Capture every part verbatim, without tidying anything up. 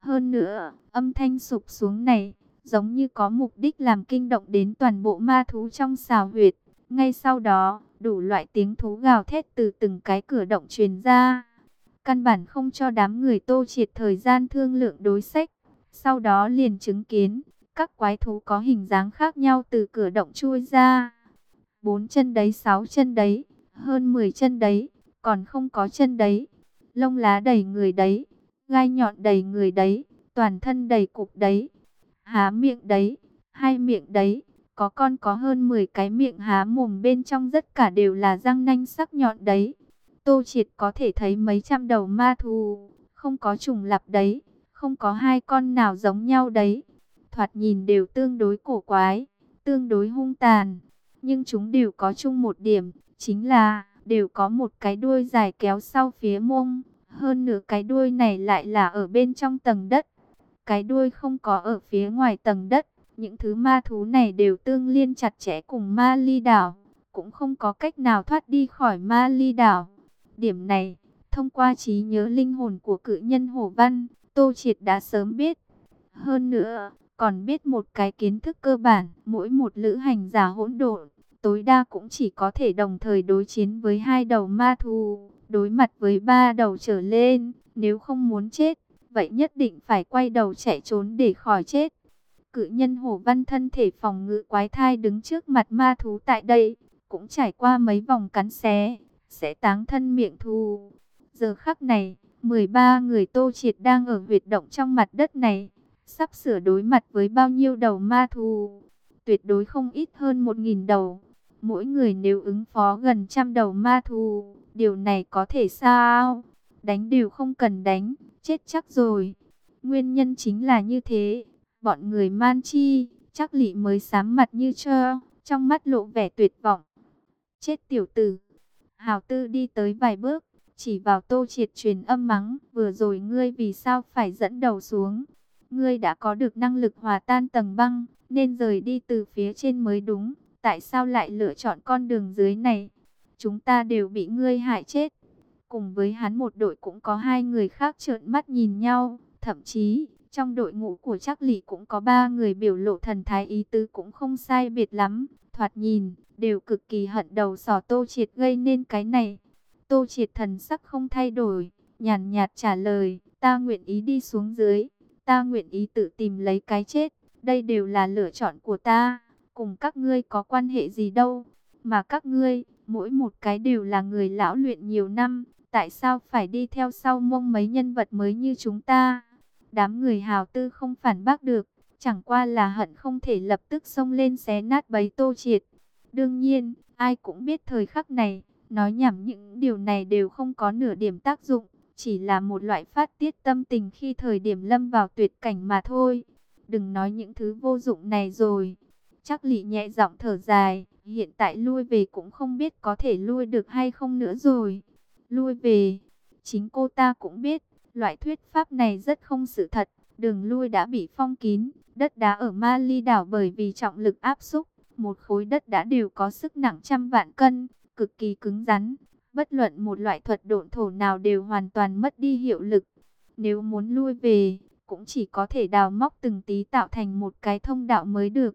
Hơn nữa, âm thanh sụp xuống này, giống như có mục đích làm kinh động đến toàn bộ ma thú trong xào huyệt. Ngay sau đó, đủ loại tiếng thú gào thét từ từng cái cửa động truyền ra. Căn bản không cho đám người Tô Triệt thời gian thương lượng đối sách. Sau đó liền chứng kiến, các quái thú có hình dáng khác nhau từ cửa động chui ra. Bốn chân đấy, sáu chân đấy, hơn mười chân đấy, còn không có chân đấy. Lông lá đầy người đấy, gai nhọn đầy người đấy, toàn thân đầy cục đấy. Há miệng đấy, hai miệng đấy, có con có hơn mười cái miệng há mồm, bên trong tất cả đều là răng nanh sắc nhọn đấy. Tô Triệt có thể thấy mấy trăm đầu ma thú, không có trùng lặp đấy, không có hai con nào giống nhau đấy. Thoạt nhìn đều tương đối cổ quái, tương đối hung tàn, nhưng chúng đều có chung một điểm, chính là đều có một cái đuôi dài kéo sau phía mông. Hơn nữa cái đuôi này lại là ở bên trong tầng đất, cái đuôi không có ở phía ngoài tầng đất. Những thứ ma thú này đều tương liên chặt chẽ cùng Ma Ly đảo, cũng không có cách nào thoát đi khỏi Ma Ly đảo. Điểm này, thông qua trí nhớ linh hồn của cự nhân Hổ Văn, Tô Triệt đã sớm biết. Hơn nữa, còn biết một cái kiến thức cơ bản, mỗi một lữ hành giả hỗn độn, tối đa cũng chỉ có thể đồng thời đối chiến với hai đầu ma thú, đối mặt với ba đầu trở lên. Nếu không muốn chết, vậy nhất định phải quay đầu chạy trốn để khỏi chết. Cự nhân Hổ Văn thân thể phòng ngự quái thai đứng trước mặt ma thú tại đây, cũng trải qua mấy vòng cắn xé, sẽ táng thân miệng thú. Giờ khắc này, mười ba người Tô Triệt đang ở huyệt động trong mặt đất này, sắp sửa đối mặt với bao nhiêu đầu ma thú. Tuyệt đối không ít hơn một nghìn đầu. Mỗi người nếu ứng phó gần trăm đầu ma thú, điều này có thể sao? Đánh đều không cần đánh, chết chắc rồi. Nguyên nhân chính là như thế. Bọn người Man Chi, chắc lị mới sám mặt như trơ, trong mắt lộ vẻ tuyệt vọng. Chết tiểu tử. Hào Tư đi tới vài bước, chỉ vào Tô Triệt truyền âm mắng, vừa rồi ngươi vì sao phải dẫn đầu xuống? Ngươi đã có được năng lực hòa tan tầng băng, nên rời đi từ phía trên mới đúng. Tại sao lại lựa chọn con đường dưới này? Chúng ta đều bị ngươi hại chết. Cùng với hắn một đội cũng có hai người khác trợn mắt nhìn nhau, thậm chí trong đội ngũ của Trác Lị cũng có ba người biểu lộ thần thái ý tứ cũng không sai biệt lắm, thoạt nhìn đều cực kỳ hận đầu sỏ Tô Triệt gây nên cái này. Tô Triệt thần sắc không thay đổi, nhàn nhạt trả lời, ta nguyện ý đi xuống dưới, ta nguyện ý tự tìm lấy cái chết, đây đều là lựa chọn của ta, cùng các ngươi có quan hệ gì đâu, mà các ngươi, mỗi một cái đều là người lão luyện nhiều năm, tại sao phải đi theo sau mông mấy nhân vật mới như chúng ta? Đám người Hào Tư không phản bác được, chẳng qua là hận không thể lập tức xông lên xé nát bấy Tô Triệt. Đương nhiên, ai cũng biết thời khắc này, nói nhảm những điều này đều không có nửa điểm tác dụng, chỉ là một loại phát tiết tâm tình khi thời điểm lâm vào tuyệt cảnh mà thôi. Đừng nói những thứ vô dụng này rồi. Trác Lị nhẹ giọng thở dài, hiện tại lui về cũng không biết có thể lui được hay không nữa rồi. Lui về, chính cô ta cũng biết, loại thuyết pháp này rất không sự thật, đường lui đã bị phong kín, đất đá ở Ma Ly đảo bởi vì trọng lực áp xúc, một khối đất đã đều có sức nặng trăm vạn cân, cực kỳ cứng rắn, bất luận một loại thuật độn thổ nào đều hoàn toàn mất đi hiệu lực. Nếu muốn lui về, cũng chỉ có thể đào móc từng tí tạo thành một cái thông đạo mới được.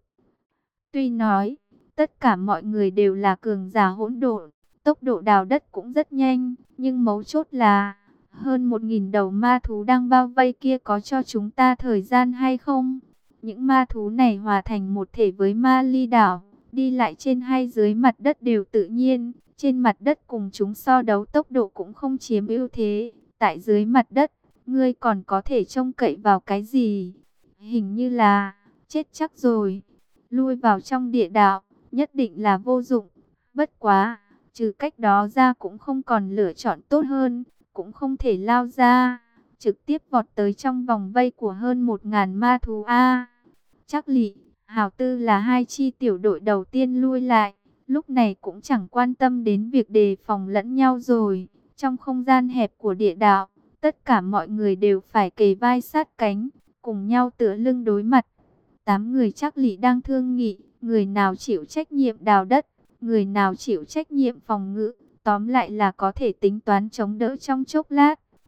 Tuy nói, tất cả mọi người đều là cường giả hỗn độn, tốc độ đào đất cũng rất nhanh, nhưng mấu chốt là hơn một nghìn đầu ma thú đang bao vây kia có cho chúng ta thời gian hay không? Những ma thú này hòa thành một thể với Ma Ly đảo, đi lại trên hay dưới mặt đất đều tự nhiên. Trên mặt đất cùng chúng so đấu tốc độ cũng không chiếm ưu thế. Tại dưới mặt đất, ngươi còn có thể trông cậy vào cái gì? Hình như là chết chắc rồi. Lui vào trong địa đạo, nhất định là vô dụng. Bất quá, trừ cách đó ra cũng không còn lựa chọn tốt hơn. Cũng không thể lao ra, trực tiếp vọt tới trong vòng vây của hơn một ngàn ma thú A. Trác Lị, Hào Tư là hai chi tiểu đội đầu tiên lui lại, lúc này cũng chẳng quan tâm đến việc đề phòng lẫn nhau rồi. Trong không gian hẹp của địa đạo, tất cả mọi người đều phải kề vai sát cánh, cùng nhau tựa lưng đối mặt. Tám người Trác Lị đang thương nghị, người nào chịu trách nhiệm đào đất, người nào chịu trách nhiệm phòng ngự. Tóm lại là có thể tính toán chống đỡ trong chốc lát.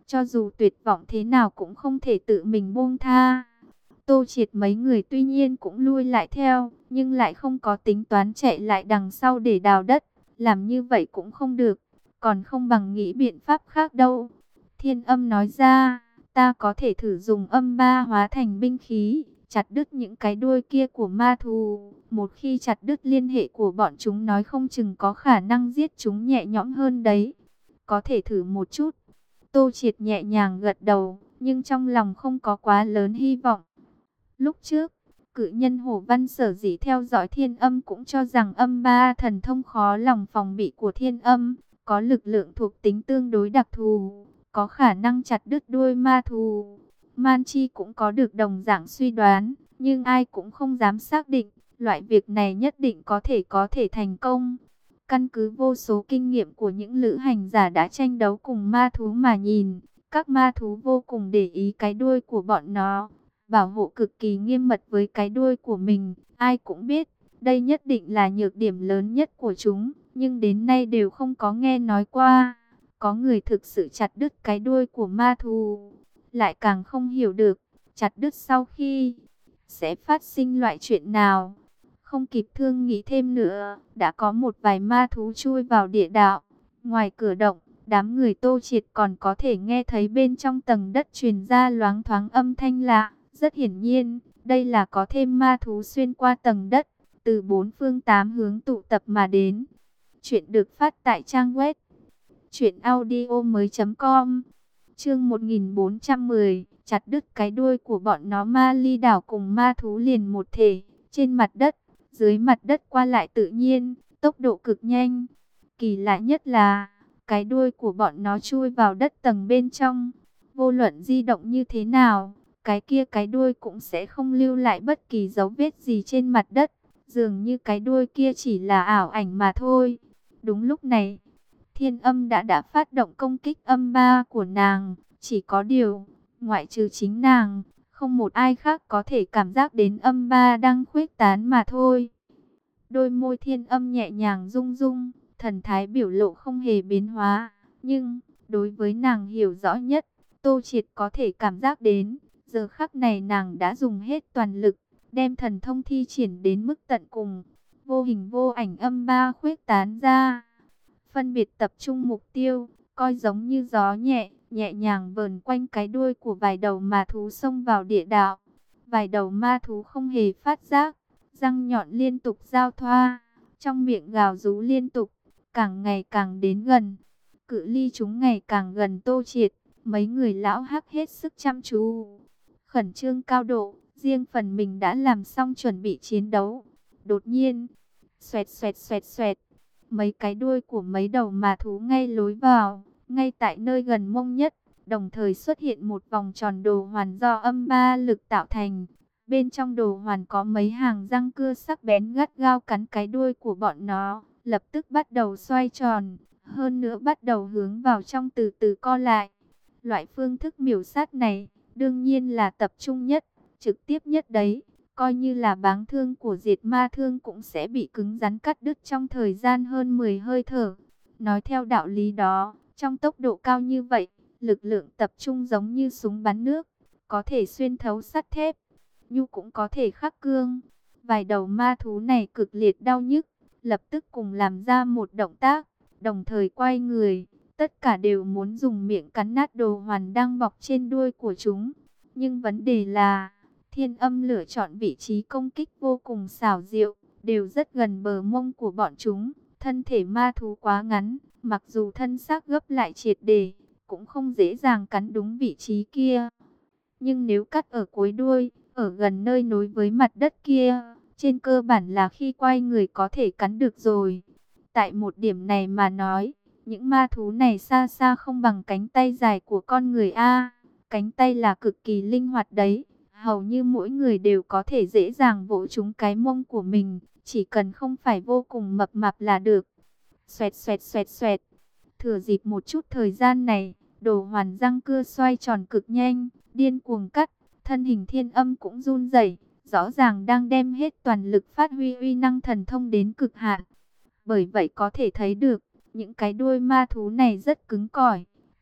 cho dù tuyệt vọng thế nào cũng không thể tự mình buông tha. Tô Triệt mấy người tuy nhiên cũng lui lại theo, nhưng lại không có tính toán chạy lại đằng sau để đào đất. Làm như vậy cũng không được, còn không bằng nghĩ biện pháp khác đâu. Thiên Âm nói ra, ta có thể thử dùng âm ba hóa thành binh khí, chặt đứt những cái đuôi kia của ma thú. Một khi chặt đứt liên hệ của bọn chúng, nói không chừng có khả năng giết chúng nhẹ nhõm hơn đấy. Có thể thử một chút. Tô Triệt nhẹ nhàng gật đầu, nhưng trong lòng không có quá lớn hy vọng. Lúc trước, cự nhân Hổ Văn sở dĩ theo dõi Thiên Âm cũng cho rằng âm ba thần thông khó lòng phòng bị của Thiên Âm, có lực lượng thuộc tính tương đối đặc thù, có khả năng chặt đứt đuôi ma thú. Man Chi cũng có được đồng dạng suy đoán, nhưng ai cũng không dám xác định, loại việc này nhất định có thể có thể thành công. Căn cứ vô số kinh nghiệm của những lữ hành giả đã tranh đấu cùng ma thú mà nhìn, các ma thú vô cùng để ý cái đuôi của bọn nó, bảo hộ cực kỳ nghiêm mật với cái đuôi của mình. Ai cũng biết, đây nhất định là nhược điểm lớn nhất của chúng, nhưng đến nay đều không có nghe nói qua có người thực sự chặt đứt cái đuôi của ma thú. Lại càng không hiểu được, chặt đứt sau khi sẽ phát sinh loại chuyện nào. Không kịp thương nghĩ thêm nữa, đã có một vài ma thú chui vào địa đạo. Ngoài cửa động, đám người Tô Triệt còn có thể nghe thấy bên trong tầng đất truyền ra loáng thoáng âm thanh lạ. Rất hiển nhiên, đây là có thêm ma thú xuyên qua tầng đất, từ bốn phương tám hướng tụ tập mà đến. Chuyện được phát tại trang web truyện audio mới chấm com. Chương một nghìn bốn trăm mười, chặt đứt cái đuôi của bọn nó. Ma Ly đảo cùng ma thú liền một thể, trên mặt đất, dưới mặt đất qua lại tự nhiên, tốc độ cực nhanh. Kỳ lạ nhất là, cái đuôi của bọn nó chui vào đất tầng bên trong. Vô luận di động như thế nào, cái kia cái đuôi cũng sẽ không lưu lại bất kỳ dấu vết gì trên mặt đất. Dường như cái đuôi kia chỉ là ảo ảnh mà thôi. Đúng lúc này, Thiên Âm đã đã phát động công kích âm ba của nàng. Chỉ có điều, ngoại trừ chính nàng, không một ai khác có thể cảm giác đến âm ba đang khuếch tán mà thôi. Đôi môi Thiên Âm nhẹ nhàng rung rung, thần thái biểu lộ không hề biến hóa. Nhưng, đối với nàng hiểu rõ nhất, Tô Triệt có thể cảm giác đến, giờ khắc này nàng đã dùng hết toàn lực, đem thần thông thi triển đến mức tận cùng. Vô hình vô ảnh âm ba khuếch tán ra, phân biệt tập trung mục tiêu, coi giống như gió nhẹ, nhẹ nhàng vờn quanh cái đuôi của vài đầu ma thú xông vào địa đạo. Vài đầu ma thú không hề phát giác, răng nhọn liên tục giao thoa, trong miệng gào rú liên tục, càng ngày càng đến gần. Cự ly chúng ngày càng gần Tô Triệt, mấy người lão hắc hết sức chăm chú, khẩn trương cao độ, riêng phần mình đã làm xong chuẩn bị chiến đấu. Đột nhiên, xoẹt xoẹt xoẹt xoẹt, mấy cái đuôi của mấy đầu ma thú ngay lối vào, ngay tại nơi gần mông nhất, đồng thời xuất hiện một vòng tròn đồ hoàn do âm ba lực tạo thành. Bên trong đồ hoàn có mấy hàng răng cưa sắc bén gắt gao cắn cái đuôi của bọn nó, lập tức bắt đầu xoay tròn, hơn nữa bắt đầu hướng vào trong từ từ co lại. Loại phương thức miểu sát này, đương nhiên là tập trung nhất, trực tiếp nhất đấy. Coi như là báng thương của diệt ma thương cũng sẽ bị cứng rắn cắt đứt trong thời gian hơn mười hơi thở. Nói theo đạo lý đó, trong tốc độ cao như vậy, lực lượng tập trung giống như súng bắn nước, có thể xuyên thấu sắt thép, nhu cũng có thể khắc cương. Vài đầu ma thú này cực liệt đau nhức, lập tức cùng làm ra một động tác, đồng thời quay người, tất cả đều muốn dùng miệng cắn nát đồ hoàn đang bọc trên đuôi của chúng. Nhưng vấn đề là, Thiên Âm lựa chọn vị trí công kích vô cùng xảo diệu, đều rất gần bờ mông của bọn chúng. Thân thể ma thú quá ngắn, mặc dù thân xác gấp lại triệt để, cũng không dễ dàng cắn đúng vị trí kia. Nhưng nếu cắt ở cuối đuôi, ở gần nơi nối với mặt đất kia, trên cơ bản là khi quay người có thể cắn được rồi. Tại một điểm này mà nói, những ma thú này xa xa không bằng cánh tay dài của con người a. Cánh tay là cực kỳ linh hoạt đấy, hầu như mỗi người đều có thể dễ dàng vỗ trúng cái mông của mình, chỉ cần không phải vô cùng mập mạp là được. Xoẹt xoẹt xoẹt xoẹt. Thừa dịp một chút thời gian này, đồ hoàn răng cưa xoay tròn cực nhanh, điên cuồng cắt, thân hình Thiên Âm cũng run rẩy, rõ ràng đang đem hết toàn lực phát huy uy năng thần thông đến cực hạn. Bởi vậy có thể thấy được, những cái đuôi ma thú này rất cứng cỏi,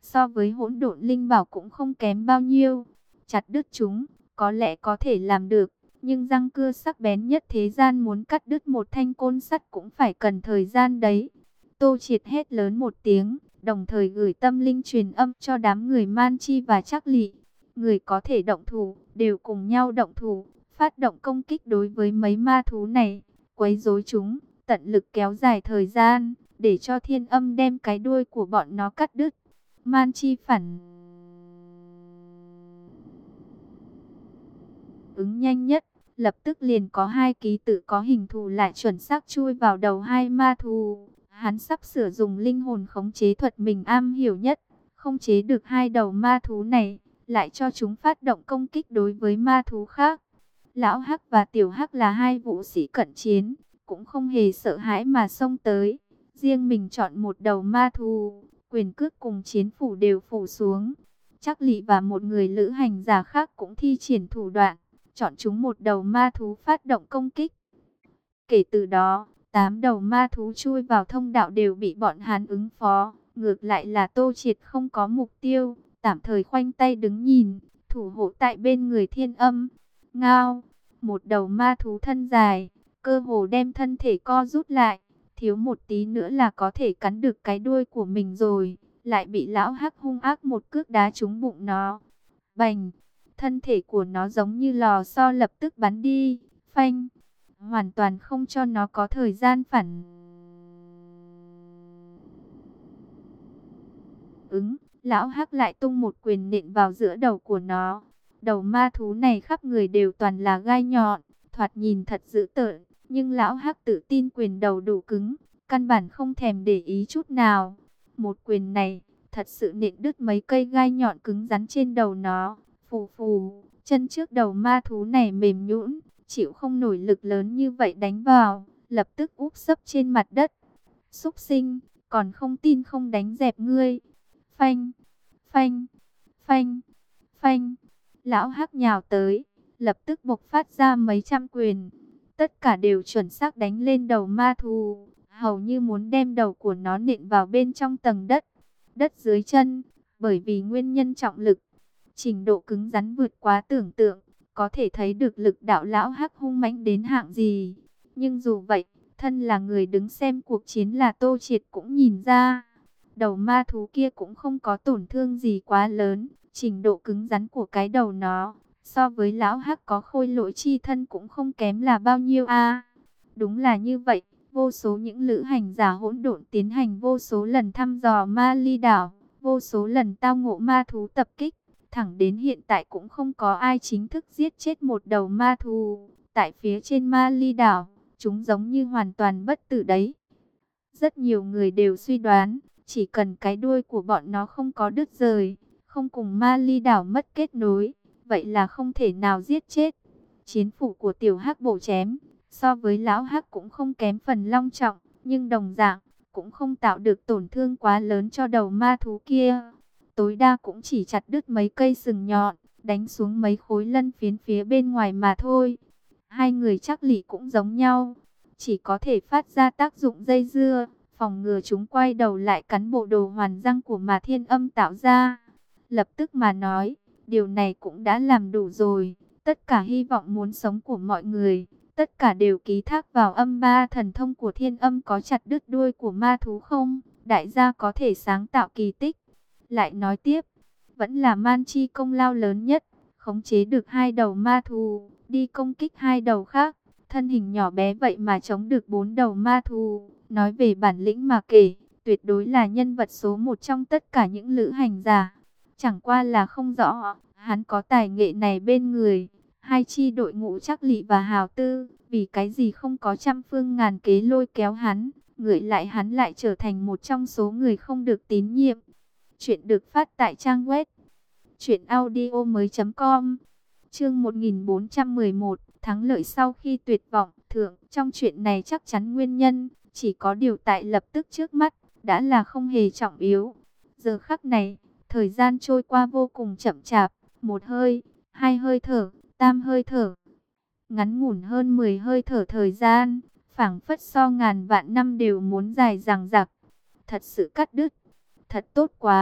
so với hỗn độn linh bảo cũng không kém bao nhiêu. Chặt đứt chúng, có lẽ có thể làm được, nhưng răng cưa sắc bén nhất thế gian muốn cắt đứt một thanh côn sắt cũng phải cần thời gian đấy. Tô Triệt hét lớn một tiếng, đồng thời gửi tâm linh truyền âm cho đám người Man Chi và Trác Lị. Người có thể động thủ, đều cùng nhau động thủ, phát động công kích đối với mấy ma thú này, quấy rối chúng, tận lực kéo dài thời gian, để cho Thiên Âm đem cái đuôi của bọn nó cắt đứt. Man Chi phản ứng nhanh nhất, lập tức liền có hai ký tự có hình thù lại chuẩn xác chui vào đầu hai ma thú. Hắn sắp sửa dùng linh hồn khống chế thuật mình am hiểu nhất, khống chế được hai đầu ma thú này, lại cho chúng phát động công kích đối với ma thú khác. Lão Hắc và Tiểu Hắc là hai vũ sĩ cận chiến, cũng không hề sợ hãi mà xông tới. Riêng mình chọn một đầu ma thú, quyền cước cùng chiến phủ đều phủ xuống. Trác Lị và một người lữ hành giả khác cũng thi triển thủ đoạn, chọn chúng một đầu ma thú phát động công kích. Kể từ đó, tám đầu ma thú chui vào thông đạo đều bị bọn hắn ứng phó. Ngược lại là Tô Triệt không có mục tiêu, tạm thời khoanh tay đứng nhìn, thủ hộ tại bên người Thiên Âm. Ngao, một đầu ma thú thân dài, cơ hồ đem thân thể co rút lại, thiếu một tí nữa là có thể cắn được cái đuôi của mình rồi, lại bị lão Hắc hung ác một cước đá trúng bụng nó. Bành, thân thể của nó giống như lò xo lập tức bắn đi, phanh, hoàn toàn không cho nó có thời gian phản ứng. Lão Hắc lại tung một quyền nện vào giữa đầu của nó. Đầu ma thú này khắp người đều toàn là gai nhọn, thoạt nhìn thật dữ tợn, nhưng lão Hắc tự tin quyền đầu đủ cứng, căn bản không thèm để ý chút nào. Một quyền này thật sự nện đứt mấy cây gai nhọn cứng rắn trên đầu nó. Phù phù, chân trước đầu ma thú này mềm nhũn, chịu không nổi lực lớn như vậy đánh vào, lập tức úp sấp trên mặt đất. Súc sinh, còn không tin không đánh dẹp ngươi. Phanh, phanh, phanh, phanh. Lão Hắc nhào tới, lập tức bộc phát ra mấy trăm quyền. Tất cả đều chuẩn xác đánh lên đầu ma thú, hầu như muốn đem đầu của nó nện vào bên trong tầng đất. Đất dưới chân, bởi vì nguyên nhân trọng lực, trình độ cứng rắn vượt quá tưởng tượng, có thể thấy được lực đạo lão Hắc hung mãnh đến hạng gì. Nhưng dù vậy, thân là người đứng xem cuộc chiến là Tô Triệt cũng nhìn ra, đầu ma thú kia cũng không có tổn thương gì quá lớn. Trình độ cứng rắn của cái đầu nó, so với lão Hắc có khôi lỗi chi thân cũng không kém là bao nhiêu a. À, đúng là như vậy, vô số những lữ hành giả hỗn độn tiến hành vô số lần thăm dò Ma Ly đảo, vô số lần tao ngộ ma thú tập kích, thẳng đến hiện tại cũng không có ai chính thức giết chết một đầu ma thú. Tại phía trên Ma Ly đảo, chúng giống như hoàn toàn bất tử đấy. Rất nhiều người đều suy đoán, chỉ cần cái đuôi của bọn nó không có đứt rời, không cùng Ma Ly đảo mất kết nối, vậy là không thể nào giết chết. Chiến phủ của Tiểu Hắc bổ chém, so với lão Hắc cũng không kém phần long trọng, nhưng đồng dạng, cũng không tạo được tổn thương quá lớn cho đầu ma thú kia. Tối đa cũng chỉ chặt đứt mấy cây sừng nhọn, đánh xuống mấy khối lân phiến phía bên ngoài mà thôi. Hai người Trác Lị cũng giống nhau, chỉ có thể phát ra tác dụng dây dưa, phòng ngừa chúng quay đầu lại cắn bộ đồ hoàn răng của mà Thiên Âm tạo ra. Lập tức mà nói, điều này cũng đã làm đủ rồi. Tất cả hy vọng muốn sống của mọi người, tất cả đều ký thác vào âm ba thần thông của Thiên Âm có chặt đứt đuôi của ma thú không? Đại gia có thể sáng tạo kỳ tích. Lại nói tiếp, vẫn là Man Chi công lao lớn nhất, khống chế được hai đầu ma thú, đi công kích hai đầu khác. Thân hình nhỏ bé vậy mà chống được bốn đầu ma thú. Nói về bản lĩnh mà kể, tuyệt đối là nhân vật số một trong tất cả những lữ hành giả. Chẳng qua là không rõ, hắn có tài nghệ này bên người, hai chi đội ngũ Trác Lị và Hào Tư, vì cái gì không có trăm phương ngàn kế lôi kéo hắn, ngược lại hắn lại trở thành một trong số người không được tín nhiệm. Chuyện được phát tại trang web truyện audio mới chấm com. Chương một nghìn bốn trăm mười một, thắng lợi sau khi tuyệt vọng. Thượng, trong chuyện này chắc chắn nguyên nhân, chỉ có điều tại lập tức trước mắt, đã là không hề trọng yếu. Giờ khắc này, thời gian trôi qua vô cùng chậm chạp, một hơi, hai hơi thở, tam hơi thở, ngắn ngủn hơn mười hơi thở thời gian, phảng phất so ngàn vạn năm đều muốn dài dằng dặc. Thật sự cắt đứt, thật tốt quá,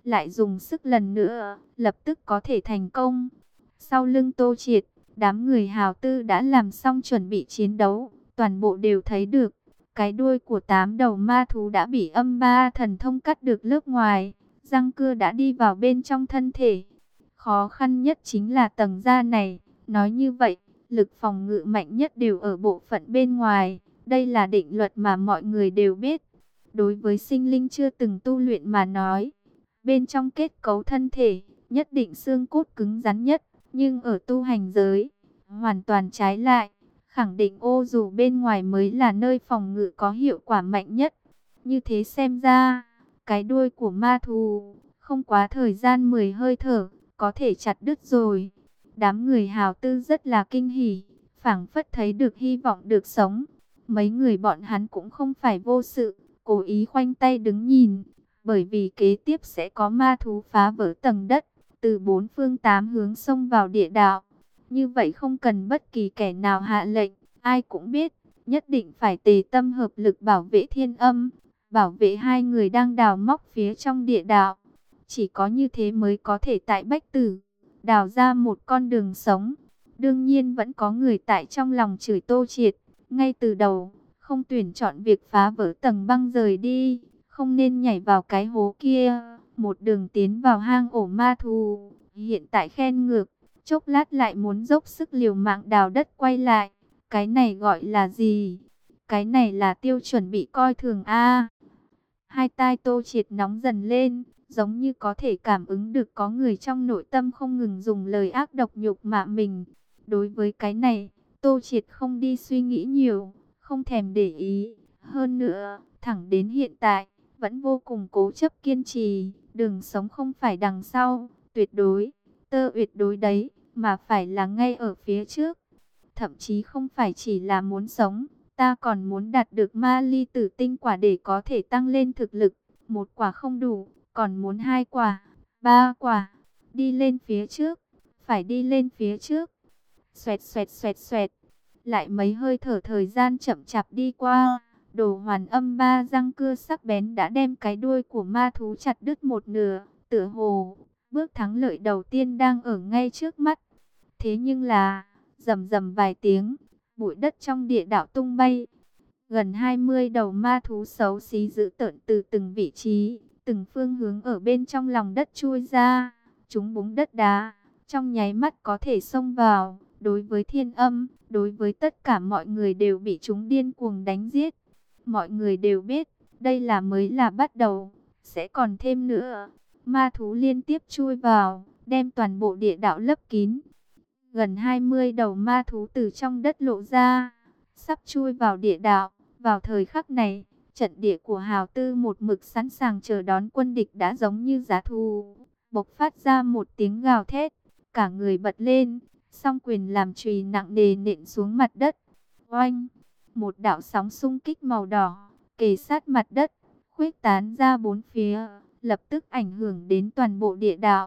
lại dùng sức lần nữa, lập tức có thể thành công. Sau lưng Tô Triệt, đám người hào tư đã làm xong chuẩn bị chiến đấu, toàn bộ đều thấy được. Cái đuôi của tám đầu ma thú đã bị âm ba thần thông cắt được lớp ngoài, răng cưa đã đi vào bên trong thân thể. Khó khăn nhất chính là tầng da này, nói như vậy, lực phòng ngự mạnh nhất đều ở bộ phận bên ngoài. Đây là định luật mà mọi người đều biết. Đối với sinh linh chưa từng tu luyện mà nói, bên trong kết cấu thân thể, nhất định xương cốt cứng rắn nhất. Nhưng ở tu hành giới, hoàn toàn trái lại. Khẳng định ô dù bên ngoài mới là nơi phòng ngự có hiệu quả mạnh nhất. Như thế xem ra, cái đuôi của ma thú, không quá thời gian mười hơi thở, có thể chặt đứt rồi. Đám người hào tư rất là kinh hỉ, phảng phất thấy được hy vọng được sống. Mấy người bọn hắn cũng không phải vô sự, cố ý khoanh tay đứng nhìn, bởi vì kế tiếp sẽ có ma thú phá vỡ tầng đất, từ bốn phương tám hướng xông vào địa đạo. Như vậy không cần bất kỳ kẻ nào hạ lệnh, ai cũng biết, nhất định phải tề tâm hợp lực bảo vệ thiên âm, bảo vệ hai người đang đào móc phía trong địa đạo. Chỉ có như thế mới có thể tại Bách Tử đào ra một con đường sống. Đương nhiên vẫn có người tại trong lòng chửi Tô Triệt, ngay từ đầu, không tuyển chọn việc phá vỡ tầng băng rời đi, không nên nhảy vào cái hố kia, một đường tiến vào hang ổ ma thú. Hiện tại khen ngược, chốc lát lại muốn dốc sức liều mạng đào đất quay lại. Cái này gọi là gì? Cái này là tiêu chuẩn bị coi thường a. Hai tai Tô Triệt nóng dần lên, giống như có thể cảm ứng được có người trong nội tâm không ngừng dùng lời ác độc nhục mạ mình. Đối với cái này, Tô Triệt không đi suy nghĩ nhiều, không thèm để ý. Hơn nữa, thẳng đến hiện tại, vẫn vô cùng cố chấp kiên trì, đường sống không phải đằng sau, tuyệt đối, tơ tuyệt đối đấy, mà phải là ngay ở phía trước. Thậm chí không phải chỉ là muốn sống, ta còn muốn đạt được ma ly tử tinh quả để có thể tăng lên thực lực. Một quả không đủ, còn muốn hai quả, ba quả. Đi lên phía trước, phải đi lên phía trước. Xoẹt xoẹt xoẹt xoẹt. Lại mấy hơi thở thời gian chậm chạp đi qua. Đồ hoàn âm ba răng cưa sắc bén đã đem cái đuôi của ma thú chặt đứt một nửa. Tựa hồ, bước thắng lợi đầu tiên đang ở ngay trước mắt. Thế nhưng là, rầm rầm vài tiếng, bụi đất trong địa đạo tung bay. Gần hai mươi đầu ma thú xấu xí dữ tợn từ từng vị trí, từng phương hướng ở bên trong lòng đất chui ra. Chúng búng đất đá, trong nháy mắt có thể xông vào. Đối với thiên âm, đối với tất cả mọi người đều bị chúng điên cuồng đánh giết. Mọi người đều biết, đây là mới là bắt đầu, sẽ còn thêm nữa. Ma thú liên tiếp chui vào, đem toàn bộ địa đạo lấp kín. Gần hai mươi đầu ma thú từ trong đất lộ ra, sắp chui vào địa đạo. Vào thời khắc này, trận địa của Hào Tư một mực sẵn sàng chờ đón quân địch đã giống như giá thú. Bộc phát ra một tiếng gào thét, cả người bật lên, song quyền làm chùy nặng nề nện xuống mặt đất. Oanh! Một đạo sóng xung kích màu đỏ, kề sát mặt đất, khuếch tán ra bốn phía, lập tức ảnh hưởng đến toàn bộ địa đạo.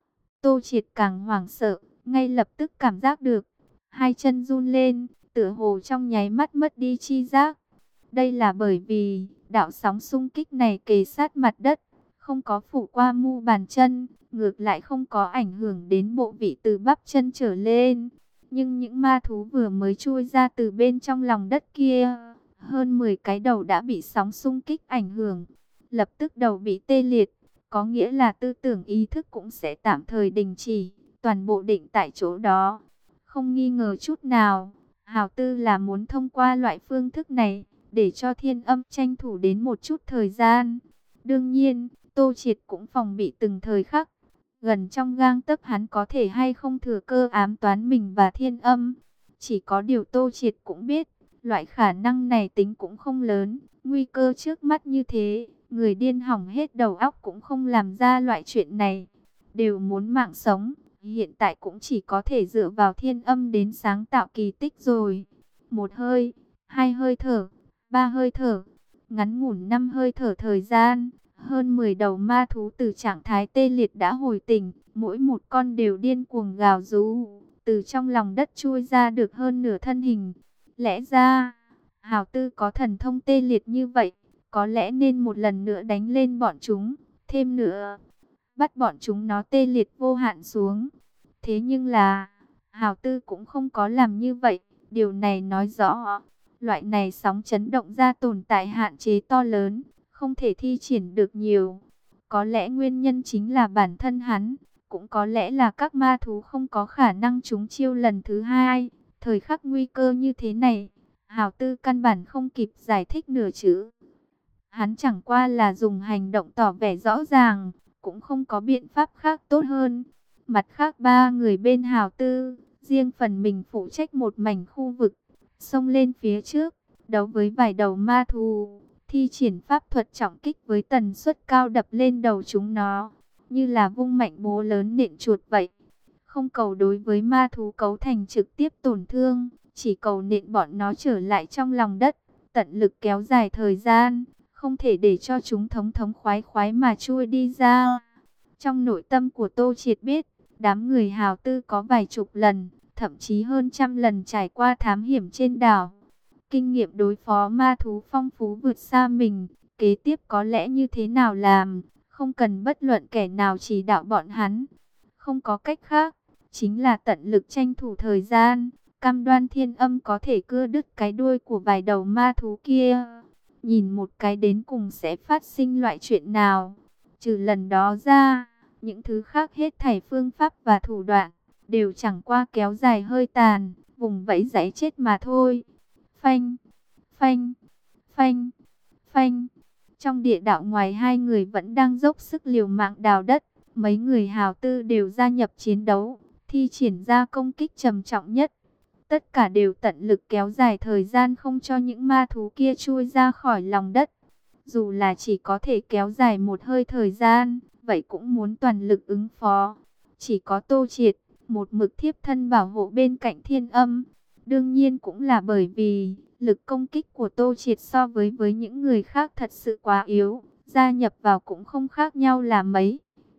Tô Triệt càng hoảng sợ, ngay lập tức cảm giác được, hai chân run lên, tựa hồ trong nháy mắt mất đi chi giác. Đây là bởi vì, đạo sóng xung kích này kề sát mặt đất, không có phủ qua mu bàn chân, ngược lại không có ảnh hưởng đến bộ vị từ bắp chân trở lên. Nhưng những ma thú vừa mới chui ra từ bên trong lòng đất kia, hơn mười cái đầu đã bị sóng xung kích ảnh hưởng, lập tức đầu bị tê liệt, có nghĩa là tư tưởng ý thức cũng sẽ tạm thời đình chỉ, toàn bộ định tại chỗ đó. Không nghi ngờ chút nào, Hào Tư là muốn thông qua loại phương thức này, để cho thiên âm tranh thủ đến một chút thời gian. Đương nhiên, Tô Triệt cũng phòng bị từng thời khắc. Gần trong gang tấc hắn có thể hay không thừa cơ ám toán mình và thiên âm. Chỉ có điều Tô Triệt cũng biết, loại khả năng này tính cũng không lớn. Nguy cơ trước mắt như thế, người điên hỏng hết đầu óc cũng không làm ra loại chuyện này. Đều muốn mạng sống, hiện tại cũng chỉ có thể dựa vào thiên âm đến sáng tạo kỳ tích rồi. Một hơi, hai hơi thở, ba hơi thở, ngắn ngủn năm hơi thở thời gian, hơn mười đầu ma thú từ trạng thái tê liệt đã hồi tỉnh, mỗi một con đều điên cuồng gào rú, từ trong lòng đất chui ra được hơn nửa thân hình. Lẽ ra, Hào Tư có thần thông tê liệt như vậy, có lẽ nên một lần nữa đánh lên bọn chúng, thêm nữa. bắt bọn chúng nó tê liệt vô hạn xuống. Thế nhưng là, Hào Tư cũng không có làm như vậy. Điều này nói rõ, loại này sóng chấn động ra tồn tại hạn chế to lớn, không thể thi triển được nhiều. Có lẽ nguyên nhân chính là bản thân hắn, cũng có lẽ là các ma thú không có khả năng trúng chiêu lần thứ hai. Thời khắc nguy cơ như thế này, Hào Tư căn bản không kịp giải thích nửa chữ. Hắn chẳng qua là dùng hành động tỏ vẻ rõ ràng, cũng không có biện pháp khác tốt hơn. Mặt khác ba người bên Hào Tư, riêng phần mình phụ trách một mảnh khu vực, xông lên phía trước, đấu với vài đầu ma thú, thi triển pháp thuật trọng kích với tần suất cao đập lên đầu chúng nó, như là vung mạnh búa lớn nện chuột vậy. Không cầu đối với ma thú cấu thành trực tiếp tổn thương, chỉ cầu nện bọn nó trở lại trong lòng đất, tận lực kéo dài thời gian, không thể để cho chúng thống thống khoái khoái mà chui đi ra. Trong nội tâm của Tô Triệt biết, đám người Hào Tư có vài chục lần, thậm chí hơn trăm lần trải qua thám hiểm trên đảo. Kinh nghiệm đối phó ma thú phong phú vượt xa mình, kế tiếp có lẽ như thế nào làm, không cần bất luận kẻ nào chỉ đạo bọn hắn. Không có cách khác, chính là tận lực tranh thủ thời gian, cam đoan Thiên Âm có thể cưa đứt cái đuôi của vài đầu ma thú kia. Nhìn một cái đến cùng sẽ phát sinh loại chuyện nào. Trừ lần đó ra, những thứ khác hết thảy phương pháp và thủ đoạn, đều chẳng qua kéo dài hơi tàn, vùng vẫy giấy chết mà thôi. Phanh, phanh, phanh, phanh. Trong địa đạo ngoài hai người vẫn đang dốc sức liều mạng đào đất, mấy người Hào Tư đều gia nhập chiến đấu, thi triển ra công kích trầm trọng nhất. Tất cả đều tận lực kéo dài thời gian không cho những ma thú kia chui ra khỏi lòng đất. Dù là chỉ có thể kéo dài một hơi thời gian, vậy cũng muốn toàn lực ứng phó. Chỉ có Tô Triệt, một mực thiếp thân bảo hộ bên cạnh Thiên Âm. Đương nhiên cũng là bởi vì lực công kích của Tô Triệt so với với những người khác thật sự quá yếu, gia nhập vào cũng không khác nhau là mấy.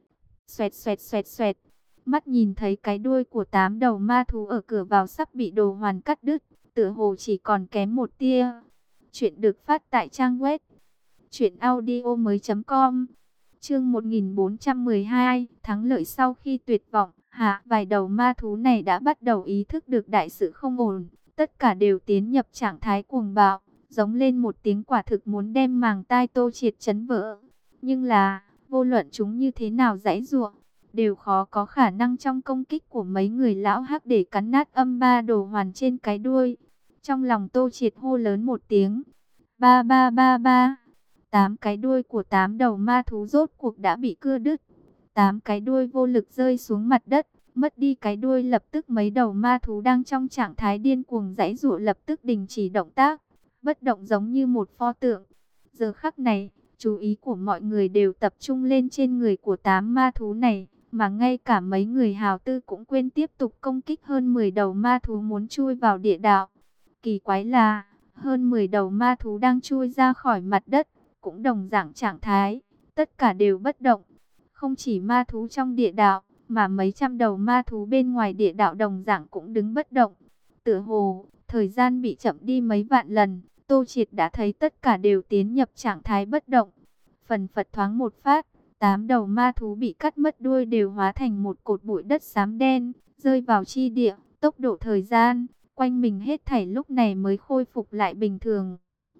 Xoẹt xoẹt xoẹt xoẹt. Mắt nhìn thấy cái đuôi của tám đầu ma thú ở cửa vào sắp bị đồ hoàn cắt đứt, tựa hồ chỉ còn kém một tia. Chuyện được phát tại trang web truyện audio mới chấm com. Chương một nghìn bốn trăm mười hai, thắng lợi sau khi tuyệt vọng. Hạ, vài đầu ma thú này đã bắt đầu ý thức được đại sự không ổn, tất cả đều tiến nhập trạng thái cuồng bạo, giống lên một tiếng quả thực muốn đem màng tai Tô Triệt chấn vỡ. Nhưng là, vô luận chúng như thế nào giãy giụa, đều khó có khả năng trong công kích của mấy người lão hắc để cắn nát âm ba đồ hoàn trên cái đuôi. Trong lòng Tô Triệt hô lớn một tiếng, ba ba ba ba. Tám cái đuôi của tám đầu ma thú rốt cuộc đã bị cưa đứt. Tám cái đuôi vô lực rơi xuống mặt đất, mất đi cái đuôi lập tức mấy đầu ma thú đang trong trạng thái điên cuồng giãy giụa lập tức đình chỉ động tác, bất động giống như một pho tượng. Giờ khắc này, chú ý của mọi người đều tập trung lên trên người của tám ma thú này, mà ngay cả mấy người Hào Tư cũng quên tiếp tục công kích hơn mười đầu ma thú muốn chui vào địa đạo. Kỳ quái là, hơn mười đầu ma thú đang chui ra khỏi mặt đất, cũng đồng dạng trạng thái, tất cả đều bất động. Không chỉ ma thú trong địa đạo, mà mấy trăm đầu ma thú bên ngoài địa đạo đồng dạng cũng đứng bất động. Tựa hồ, thời gian bị chậm đi mấy vạn lần, Tô Triệt đã thấy tất cả đều tiến nhập trạng thái bất động. Phần phật thoáng một phát, tám đầu ma thú bị cắt mất đuôi đều hóa thành một cột bụi đất xám đen, rơi vào chi địa, tốc độ thời gian, quanh mình hết thảy lúc này mới khôi phục lại bình thường.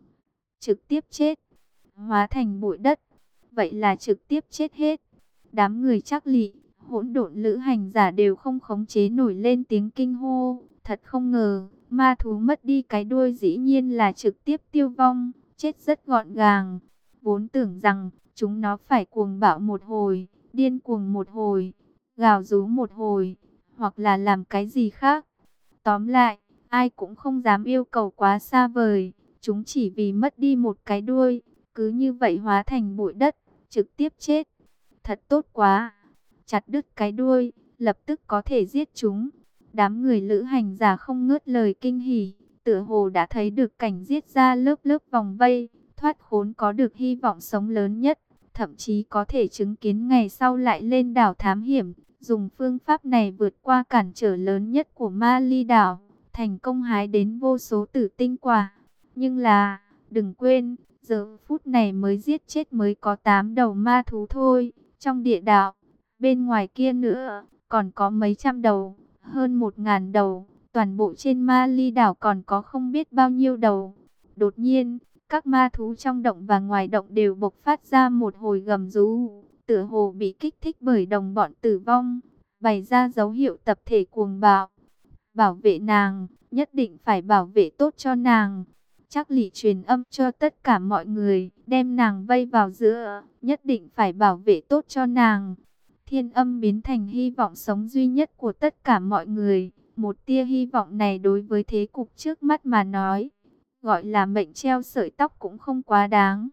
Trực tiếp chết, hóa thành bụi đất, vậy là trực tiếp chết hết. Đám người Trác Lị, hỗn độn lữ hành giả đều không khống chế nổi lên tiếng kinh hô. Thật không ngờ, ma thú mất đi cái đuôi dĩ nhiên là trực tiếp tiêu vong, chết rất gọn gàng. Vốn tưởng rằng, chúng nó phải cuồng bạo một hồi, điên cuồng một hồi, gào rú một hồi, hoặc là làm cái gì khác. Tóm lại, ai cũng không dám yêu cầu quá xa vời, chúng chỉ vì mất đi một cái đuôi, cứ như vậy hóa thành bụi đất, trực tiếp chết. Thật tốt quá, chặt đứt cái đuôi, lập tức có thể giết chúng. Đám người lữ hành giả không ngớt lời kinh hỉ, tựa hồ đã thấy được cảnh giết ra lớp lớp vòng vây, thoát khốn có được hy vọng sống lớn nhất, thậm chí có thể chứng kiến ngày sau lại lên đảo thám hiểm, dùng phương pháp này vượt qua cản trở lớn nhất của Ma Ly đảo, thành công hái đến vô số tử tinh quả. Nhưng là, đừng quên, giờ phút này mới giết chết mới có tám đầu ma thú thôi. Trong địa đạo, Bên ngoài kia nữa, còn có mấy trăm đầu, hơn một ngàn đầu. Toàn bộ trên Ma Ly đảo còn có không biết bao nhiêu đầu. Đột nhiên, các ma thú trong động và ngoài động đều bộc phát ra một hồi gầm rú, tựa hồ bị kích thích bởi đồng bọn tử vong, bày ra dấu hiệu tập thể cuồng bạo. Bảo vệ nàng, nhất định phải bảo vệ tốt cho nàng. Chắc lì truyền âm cho tất cả mọi người, đem nàng vây vào giữa, nhất định phải bảo vệ tốt cho nàng. Thiên âm biến thành hy vọng sống duy nhất của tất cả mọi người. Một tia hy vọng này đối với thế cục trước mắt mà nói, gọi là mệnh treo sợi tóc cũng không quá đáng.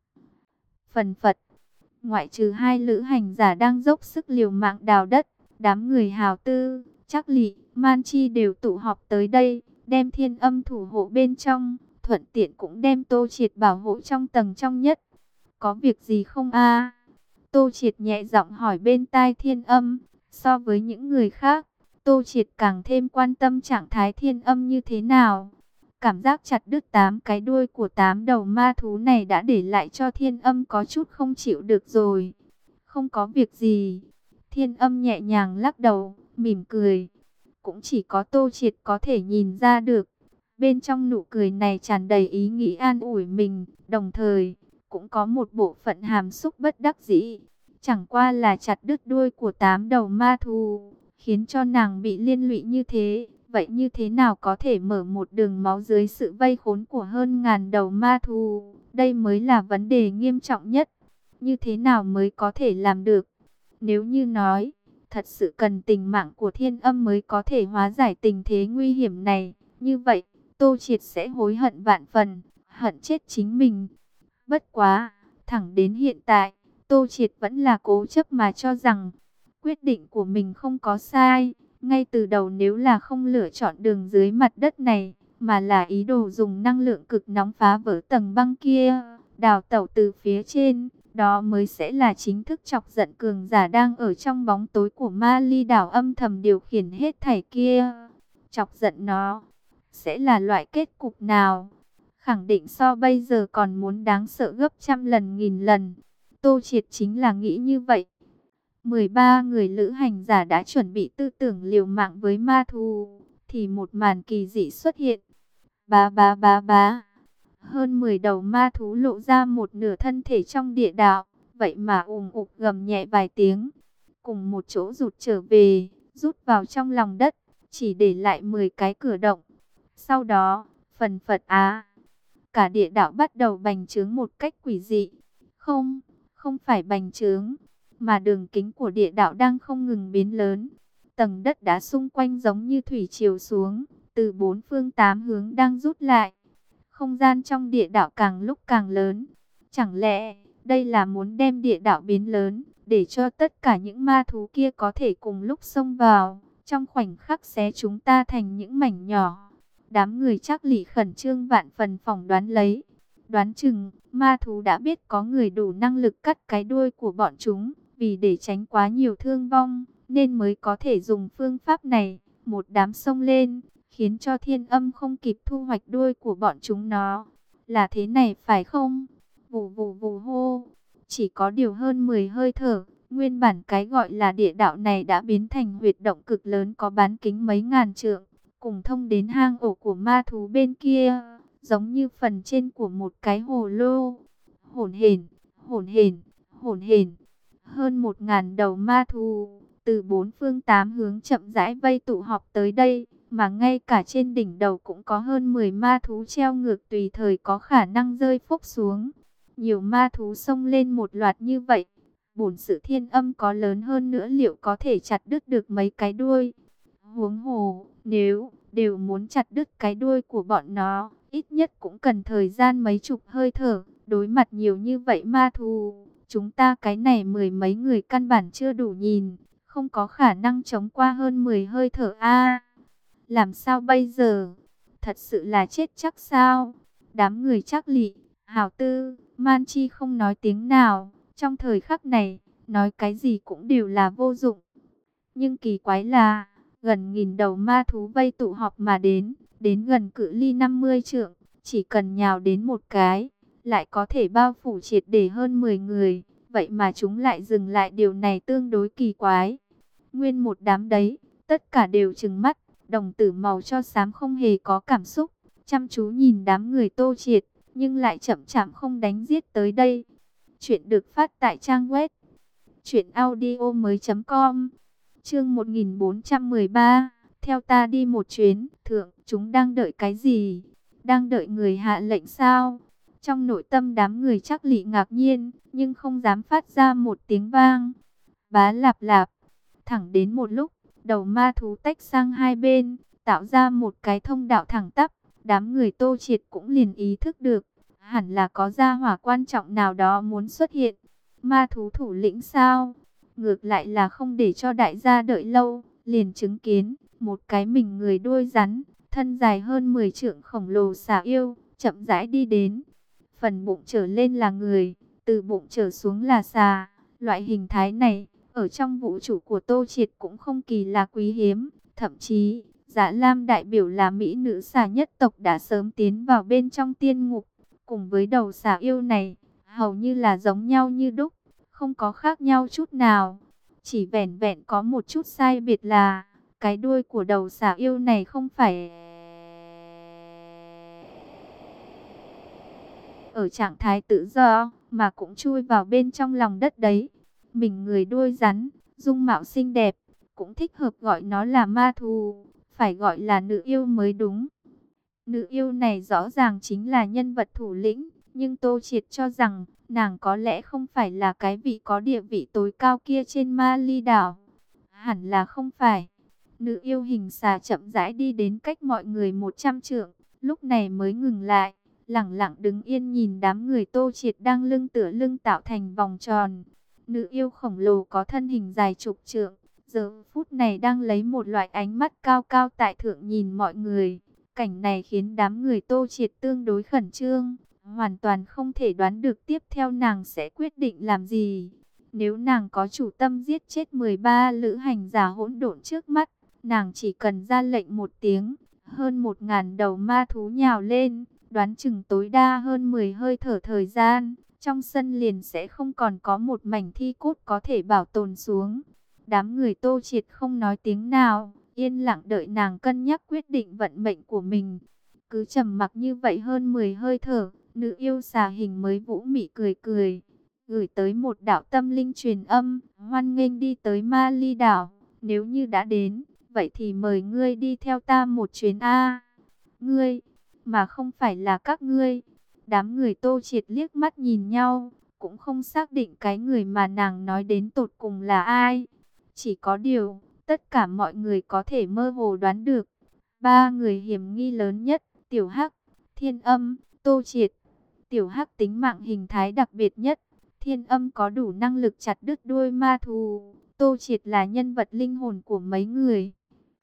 Phần phật, ngoại trừ hai lữ hành giả đang dốc sức liều mạng đào đất, đám người hào tư, Trác Lị, Man Chi đều tụ họp tới đây, đem thiên âm thủ hộ bên trong, thuận tiện cũng đem Tô Triệt bảo hộ trong tầng trong nhất. Có việc gì không a? Tô Triệt nhẹ giọng hỏi bên tai thiên âm. So với những người khác, Tô Triệt càng thêm quan tâm trạng thái thiên âm như thế nào. Cảm giác chặt đứt tám cái đuôi của tám đầu ma thú này đã để lại cho thiên âm có chút không chịu được rồi. Không có việc gì. Thiên âm nhẹ nhàng lắc đầu, mỉm cười. Cũng chỉ có Tô Triệt có thể nhìn ra được. Bên trong nụ cười này tràn đầy ý nghĩ an ủi mình, đồng thời cũng có một bộ phận hàm xúc bất đắc dĩ. Chẳng qua là chặt đứt đuôi của tám đầu ma thú, khiến cho nàng bị liên lụy như thế. Vậy như thế nào có thể mở một đường máu dưới sự vây khốn của hơn ngàn đầu ma thú? Đây mới là vấn đề nghiêm trọng nhất. Như thế nào mới có thể làm được? Nếu như nói, thật sự cần tình mạng của thiên âm mới có thể hóa giải tình thế nguy hiểm này. Như vậy, Tô Triệt sẽ hối hận vạn phần, hận chết chính mình. Bất quá, thẳng đến hiện tại, Tô Triệt vẫn là cố chấp mà cho rằng quyết định của mình không có sai. Ngay từ đầu nếu là không lựa chọn đường dưới mặt đất này, mà là ý đồ dùng năng lượng cực nóng phá vỡ tầng băng kia, đào tẩu từ phía trên, đó mới sẽ là chính thức chọc giận cường giả đang ở trong bóng tối của Ma Ly đảo âm thầm điều khiển hết thảy kia. Chọc giận nó, sẽ là loại kết cục nào? Khẳng định so bây giờ còn muốn đáng sợ gấp trăm lần nghìn lần. Tô Triệt chính là nghĩ như vậy. mười ba người lữ hành giả đã chuẩn bị tư tưởng liều mạng với ma thú, thì một màn kỳ dị xuất hiện. Bá bá bá bá. Hơn mười đầu ma thú lộ ra một nửa thân thể trong địa đạo, vậy mà ùm ụp gầm nhẹ vài tiếng, cùng một chỗ rụt trở về, rút vào trong lòng đất, chỉ để lại mười cái cửa động. Sau đó, phần phật á, cả địa đạo bắt đầu bành trướng một cách quỷ dị. Không, không phải bành trướng, mà đường kính của địa đạo đang không ngừng biến lớn. Tầng đất đá xung quanh giống như thủy triều xuống, từ bốn phương tám hướng đang rút lại. Không gian trong địa đạo càng lúc càng lớn. Chẳng lẽ đây là muốn đem địa đạo biến lớn, để cho tất cả những ma thú kia có thể cùng lúc xông vào, trong khoảnh khắc xé chúng ta thành những mảnh nhỏ. Đám người Trác Lị khẩn trương vạn phần phỏng đoán lấy. Đoán chừng, ma thú đã biết có người đủ năng lực cắt cái đuôi của bọn chúng, vì để tránh quá nhiều thương vong, nên mới có thể dùng phương pháp này, một đám xông lên, khiến cho thiên âm không kịp thu hoạch đuôi của bọn chúng nó. Là thế này phải không? Vù vù vù hô. Chỉ có điều hơn mười hơi thở, nguyên bản cái gọi là địa đạo này đã biến thành huyệt động cực lớn có bán kính mấy ngàn trượng, cùng thông đến hang ổ của ma thú bên kia, giống như phần trên của một cái hồ lô. Hổn hển, hổn hển, hổn hển. Hơn một ngàn đầu ma thú từ bốn phương tám hướng chậm rãi vây tụ họp tới đây, mà ngay cả trên đỉnh đầu cũng có hơn mười ma thú treo ngược tùy thời có khả năng rơi phốc xuống. Nhiều ma thú xông lên một loạt như vậy, bổn sự thiên âm có lớn hơn nữa liệu có thể chặt đứt được mấy cái đuôi? Huống hồ, nếu đều muốn chặt đứt cái đuôi của bọn nó, ít nhất cũng cần thời gian mấy chục hơi thở. Đối mặt nhiều như vậy ma thú, chúng ta cái này mười mấy người căn bản chưa đủ nhìn, không có khả năng chống qua hơn mười hơi thở a. Làm sao bây giờ? Thật sự là chết chắc sao? Đám người Trác Lị, Hào Tư, Man Chi không nói tiếng nào. Trong thời khắc này, nói cái gì cũng đều là vô dụng. Nhưng kỳ quái là, gần nghìn đầu ma thú vây tụ họp mà đến, đến gần cự ly năm mươi trượng, chỉ cần nhào đến một cái, lại có thể bao phủ triệt để hơn mười người. vậy mà chúng lại dừng lại, điều này tương đối kỳ quái. Nguyên một đám đấy, tất cả đều trừng mắt, đồng tử màu cho xám không hề có cảm xúc, chăm chú nhìn đám người Tô Triệt, nhưng lại chậm chạp không đánh giết tới đây. Chuyện được phát tại trang web truyện audio mới.com. Chương một nghìn bốn trăm mười ba, theo ta đi một chuyến. Thượng, chúng đang đợi cái gì? Đang đợi người hạ lệnh sao? Trong nội tâm đám người Trác Lị ngạc nhiên, nhưng không dám phát ra một tiếng vang. Bá lạp lạp, thẳng đến một lúc, đầu ma thú tách sang hai bên, tạo ra một cái thông đạo thẳng tắp. Đám người Tô Triệt cũng liền ý thức được, hẳn là có gia hỏa quan trọng nào đó muốn xuất hiện. Ma thú thủ lĩnh sao? Ngược lại là không để cho đại gia đợi lâu, liền chứng kiến một cái mình người đuôi rắn, thân dài hơn mười trượng khổng lồ xà yêu, chậm rãi đi đến. Phần bụng trở lên là người, từ bụng trở xuống là xà. Loại hình thái này, ở trong vũ trụ của Tô Triệt cũng không kỳ là quý hiếm. Thậm chí, Dạ Lam đại biểu là mỹ nữ xà nhất tộc đã sớm tiến vào bên trong tiên ngục. Cùng với đầu xà yêu này, hầu như là giống nhau như đúc, không có khác nhau chút nào. Chỉ vẻn vẹn có một chút sai biệt là, cái đuôi của đầu xà yêu này không phải ở trạng thái tự do, mà cũng chui vào bên trong lòng đất đấy. Mình người đuôi rắn, dung mạo xinh đẹp, cũng thích hợp gọi nó là ma thú, phải gọi là nữ yêu mới đúng. Nữ yêu này rõ ràng chính là nhân vật thủ lĩnh, nhưng Tô Triệt cho rằng, nàng có lẽ không phải là cái vị có địa vị tối cao kia trên Ma Ly đảo. Hẳn là không phải. Nữ yêu hình xà chậm rãi đi đến cách mọi người một trăm trượng, lúc này mới ngừng lại, lẳng lặng đứng yên nhìn đám người Tô Triệt đang lưng tựa lưng tạo thành vòng tròn. Nữ yêu khổng lồ có thân hình dài chục trượng, giờ phút này đang lấy một loại ánh mắt cao cao tại thượng nhìn mọi người. Cảnh này khiến đám người Tô Triệt tương đối khẩn trương, hoàn toàn không thể đoán được tiếp theo nàng sẽ quyết định làm gì. Nếu nàng có chủ tâm giết chết mười ba lữ hành giả hỗn độn trước mắt, nàng chỉ cần ra lệnh một tiếng, hơn một ngàn đầu ma thú nhào lên, đoán chừng tối đa hơn mười hơi thở thời gian, trong sân liền sẽ không còn có một mảnh thi cốt có thể bảo tồn xuống. Đám người Tô Triệt không nói tiếng nào, yên lặng đợi nàng cân nhắc quyết định vận mệnh của mình. Cứ trầm mặc như vậy hơn mười hơi thở, nữ yêu xà hình mới vũ mị cười cười, gửi tới một đạo tâm linh truyền âm, hoan nghênh đi tới Ma Ly đảo. Nếu như đã đến, vậy thì mời ngươi đi theo ta một chuyến a. Ngươi, mà không phải là các ngươi. Đám người Tô Triệt liếc mắt nhìn nhau, cũng không xác định cái người mà nàng nói đến tột cùng là ai. Chỉ có điều, tất cả mọi người có thể mơ hồ đoán được. Ba người hiểm nghi lớn nhất, Tiểu Hắc, Thiên Âm, Tô Triệt. Tiểu Hắc tính mạng hình thái đặc biệt nhất, Thiên Âm có đủ năng lực chặt đứt đuôi ma thú, Tô Triệt là nhân vật linh hồn của mấy người.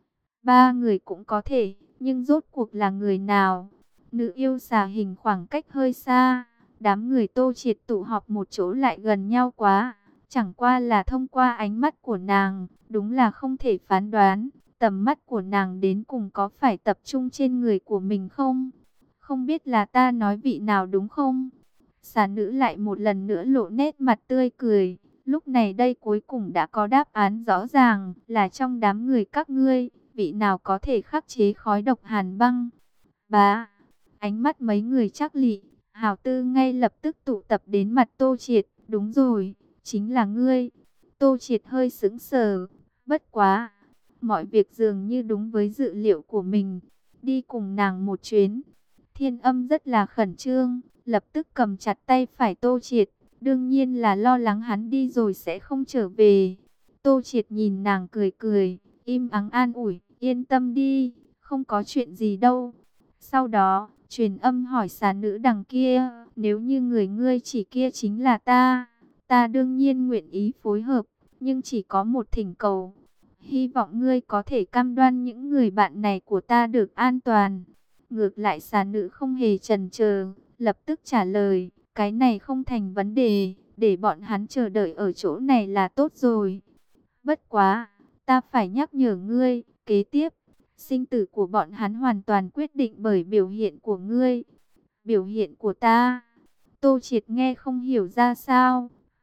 Ba người cũng có thể, nhưng rốt cuộc là người nào? Nữ yêu xà hình khoảng cách hơi xa, đám người Tô Triệt tụ họp một chỗ lại gần nhau quá. Chẳng qua là thông qua ánh mắt của nàng, đúng là không thể phán đoán, tầm mắt của nàng đến cùng có phải tập trung trên người của mình không? Không biết là ta nói vị nào đúng không? Xà nữ lại một lần nữa lộ nét mặt tươi cười, lúc này đây cuối cùng đã có đáp án rõ ràng, là trong đám người các ngươi, vị nào có thể khắc chế khói độc hàn băng? Bá, ánh mắt mấy người Trác Lị, Hào Tư ngay lập tức tụ tập đến mặt Tô Triệt, đúng rồi. Chính là ngươi. Tô Triệt hơi sững sờ. Bất quá, mọi việc dường như đúng với dự liệu của mình. Đi cùng nàng một chuyến. Thiên Âm rất là khẩn trương, lập tức cầm chặt tay phải Tô Triệt. Đương nhiên là lo lắng hắn đi rồi sẽ không trở về. Tô Triệt nhìn nàng cười cười, im ắng an ủi, yên tâm đi, không có chuyện gì đâu. Sau đó, truyền âm hỏi xà nữ đằng kia, nếu như người ngươi chỉ kia chính là ta, ta đương nhiên nguyện ý phối hợp, nhưng chỉ có một thỉnh cầu. Hy vọng ngươi có thể cam đoan những người bạn này của ta được an toàn. Ngược lại xà nữ không hề chần chờ, lập tức trả lời, cái này không thành vấn đề, để bọn hắn chờ đợi ở chỗ này là tốt rồi. Bất quá, ta phải nhắc nhở ngươi, kế tiếp, sinh tử của bọn hắn hoàn toàn quyết định bởi biểu hiện của ngươi. Biểu hiện của ta? Tô Triệt nghe không hiểu ra sao.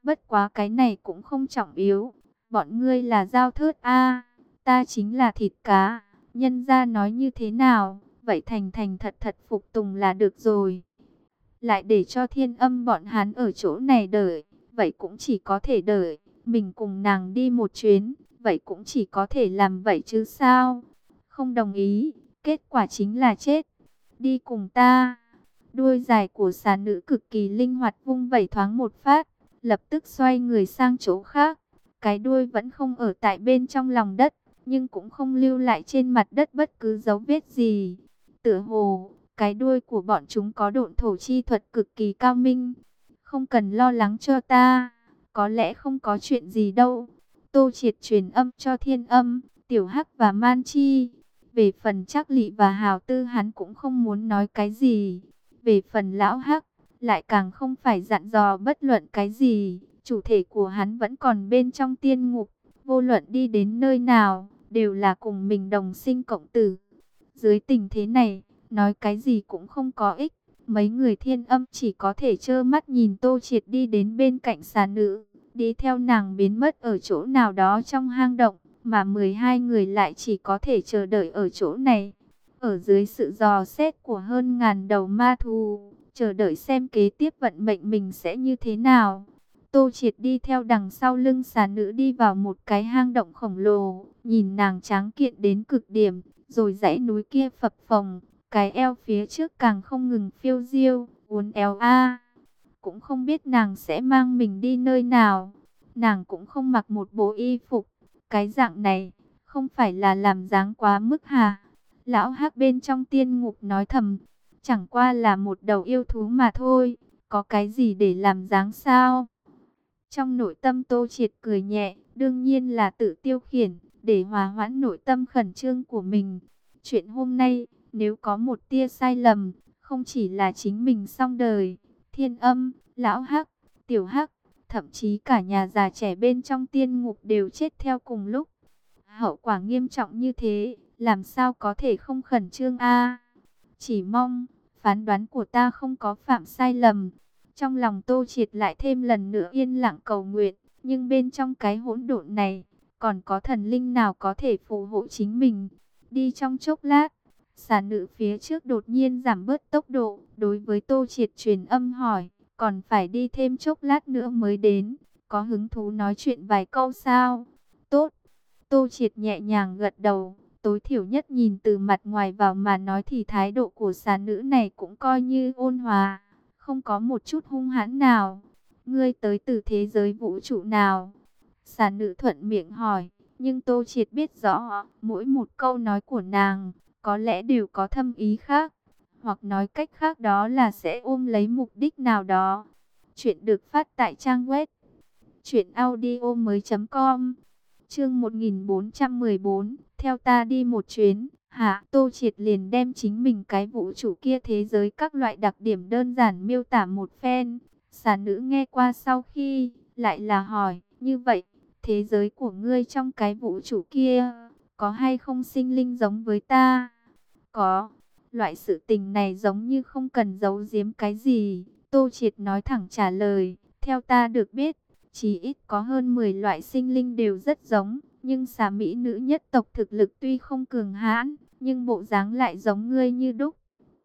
Bất quá cái này cũng không trọng yếu. Bọn ngươi là dao thớt a, ta chính là thịt cá. Nhân gia nói như thế nào, vậy thành thành thật thật phục tùng là được rồi. Lại để cho Thiên Âm bọn hắn ở chỗ này đợi, vậy cũng chỉ có thể đợi. Mình cùng nàng đi một chuyến, vậy cũng chỉ có thể làm vậy chứ sao. Không đồng ý, kết quả chính là chết. Đi cùng ta. Đuôi dài của xà nữ cực kỳ linh hoạt vung vẩy thoáng một phát, lập tức xoay người sang chỗ khác. Cái đuôi vẫn không ở tại bên trong lòng đất, nhưng cũng không lưu lại trên mặt đất bất cứ dấu vết gì. Tựa hồ, cái đuôi của bọn chúng có độn thổ chi thuật cực kỳ cao minh. Không cần lo lắng cho ta, có lẽ không có chuyện gì đâu. Tô Triệt truyền âm cho Thiên Âm, Tiểu Hắc và Man Chi. Về phần Trác Lị và Hào Tư hắn cũng không muốn nói cái gì. Về phần Lão Hắc, lại càng không phải dặn dò bất luận cái gì. Chủ thể của hắn vẫn còn bên trong tiên ngục, vô luận đi đến nơi nào, đều là cùng mình đồng sinh cộng tử. Dưới tình thế này, nói cái gì cũng không có ích. Mấy người Thiên Âm chỉ có thể trơ mắt nhìn Tô Triệt đi đến bên cạnh xà nữ, đi theo nàng biến mất ở chỗ nào đó trong hang động, mà mười hai người lại chỉ có thể chờ đợi ở chỗ này. Ở dưới sự dò xét của hơn ngàn đầu ma thú, chờ đợi xem kế tiếp vận mệnh mình sẽ như thế nào. Tô Triệt đi theo đằng sau lưng xà nữ đi vào một cái hang động khổng lồ, nhìn nàng tráng kiện đến cực điểm, rồi dãy núi kia phập phồng, cái eo phía trước càng không ngừng phiêu diêu, uốn éo a. Cũng không biết nàng sẽ mang mình đi nơi nào. Nàng cũng không mặc một bộ y phục, cái dạng này không phải là làm dáng quá mức hả? Lão Hắc bên trong tiên ngục nói thầm, chẳng qua là một đầu yêu thú mà thôi, có cái gì để làm dáng sao? Trong nội tâm Tô Triệt cười nhẹ, đương nhiên là tự tiêu khiển, để hòa hoãn nội tâm khẩn trương của mình. Chuyện hôm nay, nếu có một tia sai lầm, không chỉ là chính mình xong đời, Thiên Âm, Lão Hắc, Tiểu Hắc, thậm chí cả nhà già trẻ bên trong tiên ngục đều chết theo cùng lúc. Hậu quả nghiêm trọng như thế, làm sao có thể không khẩn trương a? Chỉ mong, phán đoán của ta không có phạm sai lầm. Trong lòng Tô Triệt lại thêm lần nữa yên lặng cầu nguyện, nhưng bên trong cái hỗn độn này, còn có thần linh nào có thể phù hộ chính mình. Đi trong chốc lát, xà nữ phía trước đột nhiên giảm bớt tốc độ, đối với Tô Triệt truyền âm hỏi, còn phải đi thêm chốc lát nữa mới đến, có hứng thú nói chuyện vài câu sao? Tốt. Tô Triệt nhẹ nhàng gật đầu, tối thiểu nhất nhìn từ mặt ngoài vào mà nói thì thái độ của xà nữ này cũng coi như ôn hòa, không có một chút hung hãn nào. Ngươi tới từ thế giới vũ trụ nào? Xà nữ thuận miệng hỏi, nhưng Tô Triệt biết rõ, mỗi một câu nói của nàng, có lẽ đều có thâm ý khác, hoặc nói cách khác đó là sẽ ôm lấy mục đích nào đó. Chuyện được phát tại trang web truyện audio mới chấm com. Chương một nghìn bốn trăm mười bốn, theo ta đi một chuyến. Hả? Tô Triệt liền đem chính mình cái vũ trụ kia thế giới các loại đặc điểm đơn giản miêu tả một phen. Xà nữ nghe qua sau khi, lại là hỏi, như vậy, thế giới của ngươi trong cái vũ trụ kia, có hay không sinh linh giống với ta? Có. Loại sự tình này giống như không cần giấu giếm cái gì. Tô Triệt nói thẳng trả lời, theo ta được biết, chỉ ít có hơn mười loại sinh linh đều rất giống, nhưng xà mỹ nữ nhất tộc thực lực tuy không cường hãn, nhưng bộ dáng lại giống ngươi như đúc.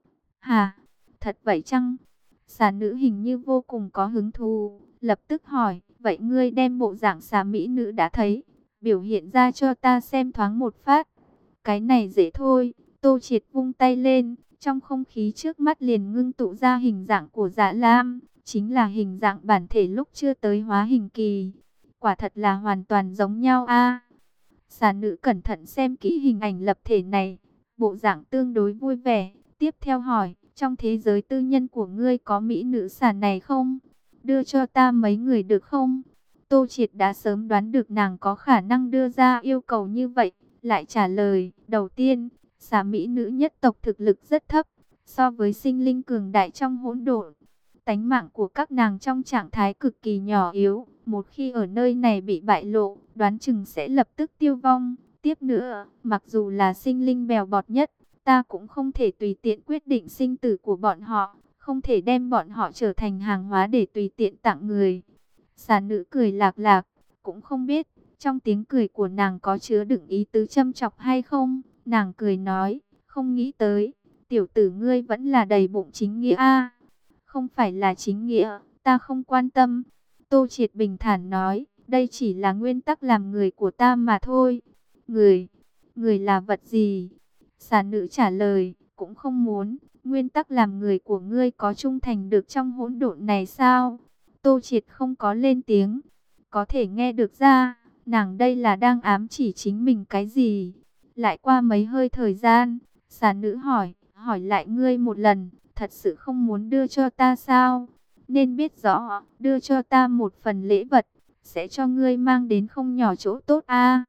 Hả? Thật vậy chăng? Xà nữ hình như vô cùng có hứng thú, lập tức hỏi, vậy ngươi đem bộ dạng xà mỹ nữ đã thấy, biểu hiện ra cho ta xem thoáng một phát. Cái này dễ thôi. Tô Triệt vung tay lên, trong không khí trước mắt liền ngưng tụ ra hình dạng của Dạ Lam, chính là hình dạng bản thể lúc chưa tới hóa hình kỳ. Quả thật là hoàn toàn giống nhau a. Xà nữ cẩn thận xem kỹ hình ảnh lập thể này, bộ dạng tương đối vui vẻ, tiếp theo hỏi, trong thế giới tư nhân của ngươi có mỹ nữ xà này không? Đưa cho ta mấy người được không? Tô Triệt đã sớm đoán được nàng có khả năng đưa ra yêu cầu như vậy, lại trả lời, đầu tiên, xà mỹ nữ nhất tộc thực lực rất thấp, so với sinh linh cường đại trong hỗn độn. Tánh mạng của các nàng trong trạng thái cực kỳ nhỏ yếu, một khi ở nơi này bị bại lộ, đoán chừng sẽ lập tức tiêu vong. Tiếp nữa, mặc dù là sinh linh bèo bọt nhất, ta cũng không thể tùy tiện quyết định sinh tử của bọn họ, không thể đem bọn họ trở thành hàng hóa để tùy tiện tặng người. Xà nữ cười lạc lạc, cũng không biết trong tiếng cười của nàng có chứa đựng ý tứ châm chọc hay không. Nàng cười nói, không nghĩ tới, tiểu tử ngươi vẫn là đầy bụng chính nghĩa a. Không phải là chính nghĩa, ta không quan tâm. Tô Triệt bình thản nói, đây chỉ là nguyên tắc làm người của ta mà thôi. Người, người là vật gì? Xà nữ trả lời, cũng không muốn. Nguyên tắc làm người của ngươi có trung thành được trong hỗn độn này sao? Tô Triệt không có lên tiếng. Có thể nghe được ra, nàng đây là đang ám chỉ chính mình cái gì? Lại qua mấy hơi thời gian, xà nữ hỏi, hỏi lại ngươi một lần, thật sự không muốn đưa cho ta sao? Nên biết rõ, đưa cho ta một phần lễ vật, sẽ cho ngươi mang đến không nhỏ chỗ tốt a.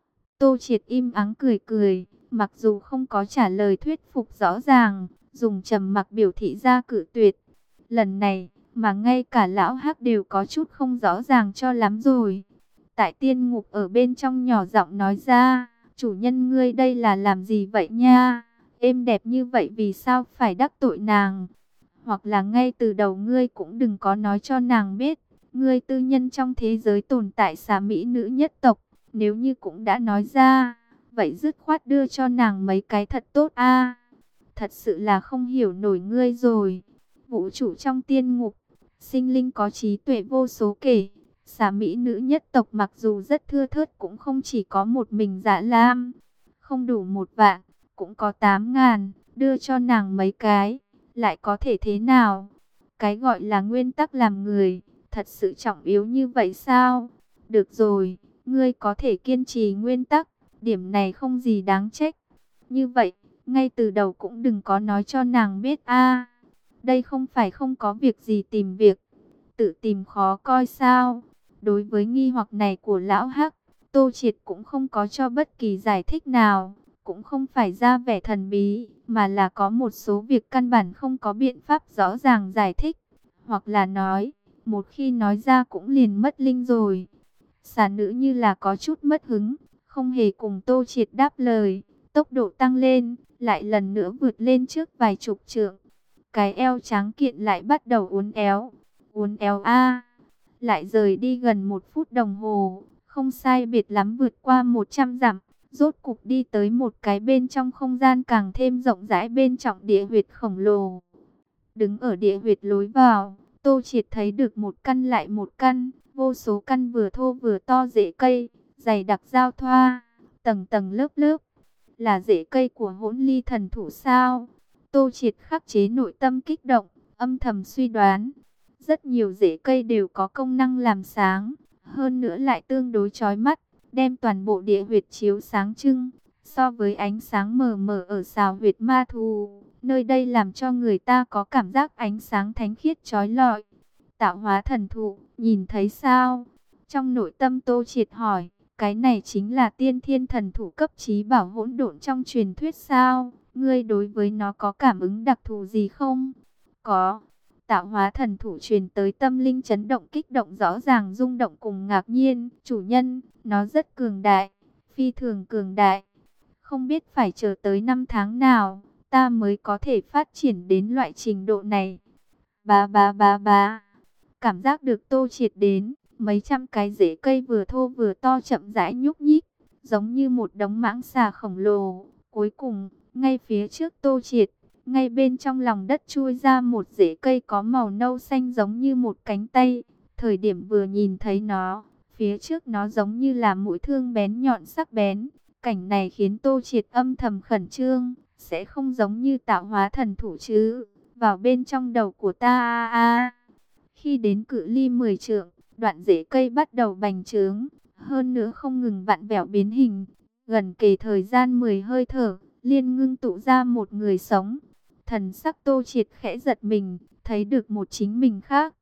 Tô Triệt im ắng cười cười, mặc dù không có trả lời thuyết phục rõ ràng, dùng trầm mặc biểu thị ra cự tuyệt. Lần này, mà ngay cả lão Hắc đều có chút không rõ ràng cho lắm rồi. Tại tiên ngục ở bên trong nhỏ giọng nói ra, chủ nhân ngươi đây là làm gì vậy nha? Êm đẹp như vậy vì sao phải đắc tội nàng? Hoặc là ngay từ đầu ngươi cũng đừng có nói cho nàng biết, ngươi tư nhân trong thế giới tồn tại xà mỹ nữ nhất tộc. Nếu như cũng đã nói ra, vậy dứt khoát đưa cho nàng mấy cái thật tốt a. Thật sự là không hiểu nổi ngươi rồi. Vũ trụ trong tiên ngục, sinh linh có trí tuệ vô số kể. Xà mỹ nữ nhất tộc mặc dù rất thưa thớt cũng không chỉ có một mình Dạ Lam. Không đủ một vạn, cũng có tám ngàn, đưa cho nàng mấy cái, lại có thể thế nào? Cái gọi là nguyên tắc làm người, thật sự trọng yếu như vậy sao? Được rồi, ngươi có thể kiên trì nguyên tắc, điểm này không gì đáng trách. Như vậy, ngay từ đầu cũng đừng có nói cho nàng biết a. Đây không phải không có việc gì tìm việc, tự tìm khó coi sao? Đối với nghi hoặc này của lão Hắc, Tô Triệt cũng không có cho bất kỳ giải thích nào, cũng không phải ra vẻ thần bí, mà là có một số việc căn bản không có biện pháp rõ ràng giải thích, hoặc là nói, một khi nói ra cũng liền mất linh rồi. Xà nữ như là có chút mất hứng, không hề cùng Tô Triệt đáp lời, tốc độ tăng lên, lại lần nữa vượt lên trước vài chục trượng. Cái eo trắng kiện lại bắt đầu uốn éo, uốn éo a, lại rời đi gần một phút đồng hồ, không sai biệt lắm vượt qua một trăm dặm, rốt cục đi tới một cái bên trong không gian càng thêm rộng rãi bên trong địa huyệt khổng lồ. Đứng ở địa huyệt lối vào, Tô Triệt thấy được một căn lại một căn, vô số căn vừa thô vừa to rễ cây, dày đặc giao thoa, tầng tầng lớp lớp. Là rễ cây của Hỗn Ly thần thụ sao? Tô Triệt khắc chế nội tâm kích động, âm thầm suy đoán. Rất nhiều rễ cây đều có công năng làm sáng, hơn nữa lại tương đối chói mắt, đem toàn bộ địa huyệt chiếu sáng trưng. So với ánh sáng mờ mờ ở sào huyệt ma thú, nơi đây làm cho người ta có cảm giác ánh sáng thánh khiết chói lọi. Tạo hóa thần thụ, nhìn thấy sao? Trong nội tâm Tô Triệt hỏi, cái này chính là tiên thiên thần thụ cấp trí bảo hỗn độn trong truyền thuyết sao? Ngươi đối với nó có cảm ứng đặc thù gì không? Có. Tạo hóa thần thụ truyền tới tâm linh chấn động kích động rõ ràng rung động cùng ngạc nhiên. Chủ nhân, nó rất cường đại, phi thường cường đại. Không biết phải chờ tới năm tháng nào, ta mới có thể phát triển đến loại trình độ này. Ba ba ba ba. Cảm giác được Tô Triệt đến, mấy trăm cái rễ cây vừa thô vừa to chậm rãi nhúc nhích, giống như một đống mãng xà khổng lồ. Cuối cùng, ngay phía trước Tô Triệt, ngay bên trong lòng đất chui ra một rễ cây có màu nâu xanh giống như một cánh tay. Thời điểm vừa nhìn thấy nó, phía trước nó giống như là mũi thương bén nhọn sắc bén. Cảnh này khiến Tô Triệt âm thầm khẩn trương, sẽ không giống như tạo hóa thần thủ chứ. Vào bên trong đầu của ta a a. Khi đến cự ly mười trượng, đoạn rễ cây bắt đầu bành trướng, hơn nữa không ngừng vặn vẹo biến hình. Gần kề thời gian mười hơi thở, liên ngưng tụ ra một người sống. Thần sắc Tô Triệt khẽ giật mình, thấy được một chính mình khác.